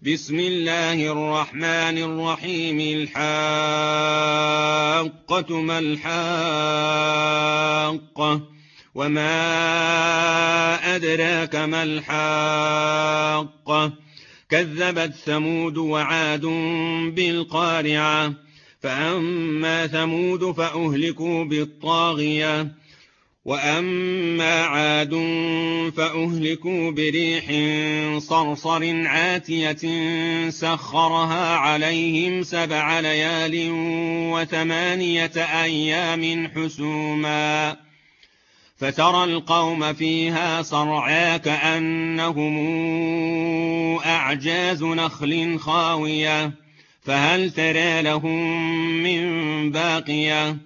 بسم الله الرحمن الرحيم. الحاقة ما الحاقة، وما أدراك ما الحاقة. كذبت ثمود وعاد بالقارعة. فأما ثمود فأهلكوا بالطاغية، وأما عاد فأهلكوا بريح صرصر عاتية سخرها عليهم 7 ليال و8 أيام حسوما، فترى القوم فيها صرعا كأنهم أعجاز نخل خاوية، فهل ترى لهم من باقية.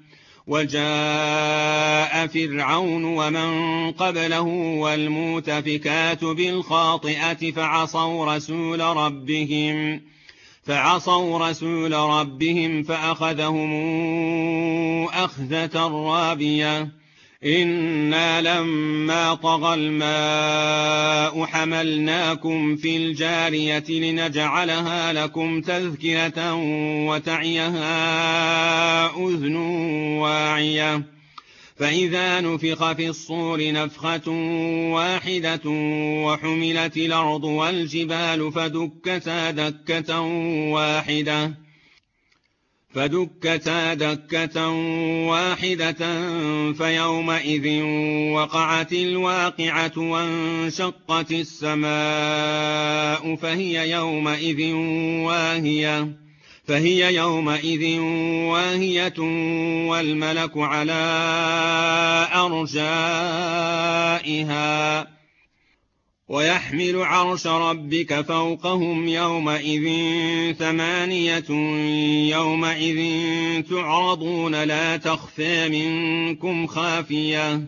وجاء فرعون ومن قبله والمؤتفكات بالخاطئة فعصوا رسول ربهم فأخذهم أخذة رابية. إنا لما طغى الماء حملناكم في الجارية لنجعلها لكم تذكرة وتعيها أذن واعية. فإذا نفخ في الصور نفخة واحدة وحملت الأرض والجبال فدكتا دكة واحدة فيومئذ وقعت الواقعة وانشقت السماء فهي يومئذ واهية والملك على أرجائها ويحمل عرش ربك فوقهم يومئذ 8 يومئذ تعرضون لا تخفى منكم خافية.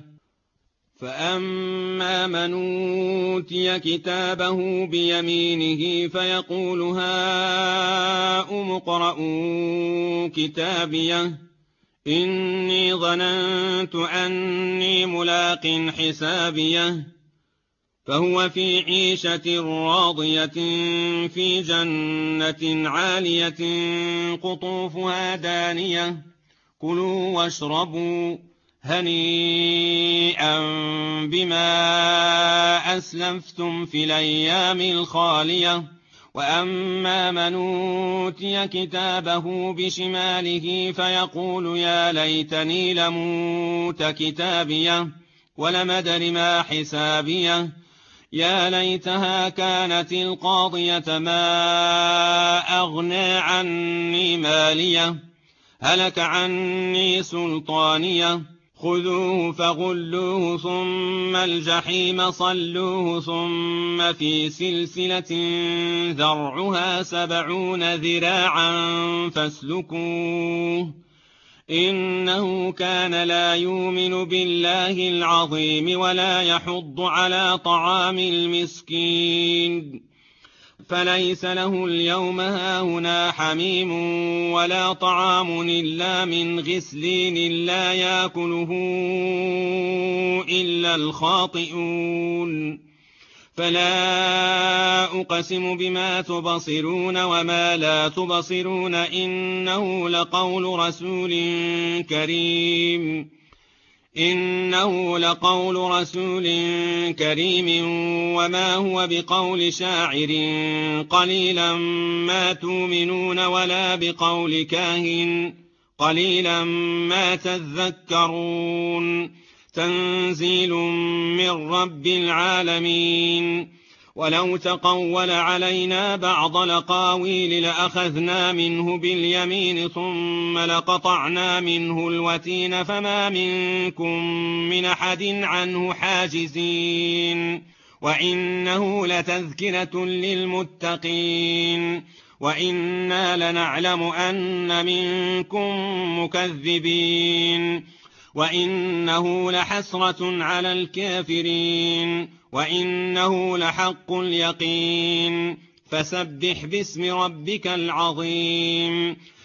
فأما من أوتي كتابه بيمينه فيقول هاؤم اقرءوا كتابيه إني ظننت أني ملاق حسابيه. فهو في عيشة راضية في جنة عالية قطوفها دانية. كلوا واشربوا هنيئا بما أسلفتم في الأيام الخالية. وأما من أوتي كتابه بشماله فيقول يا ليتني لموت كتابيه ولم أدر ما حسابيه. يا ليتها كانت القاضية ما أغنى عني ماليه هلك عني سلطانيه. خذوه فغلوه ثم الجحيم صلوه ثم في سلسلة ذرعها 70 ذراعا فاسلكوه إنه كان لا يؤمن بالله العظيم ولا يحض على طعام المسكين. فليس له اليوم هاهنا حميم ولا طعام إلا من غسلين لا يأكله إلا الخاطئون. فلا أقسم بما تبصرون وما لا تبصرون إنه لقول رسول كريم وما هو بقول شاعر قليلا ما تؤمنون ولا بقول كاهن قليلا ما تذكرون. تنزيل من رب العالمين. ولو تقول علينا بعض الأقاويل لأخذنا منه باليمين ثم لقطعنا منه الوتين فما منكم من أحد عنه حاجزين. وإنه لتذكرة للمتقين وإنا لنعلم أن منكم مكذبين. وإنه لحسرة على الكافرين وإنه لحق اليقين. فسبح باسم ربك العظيم.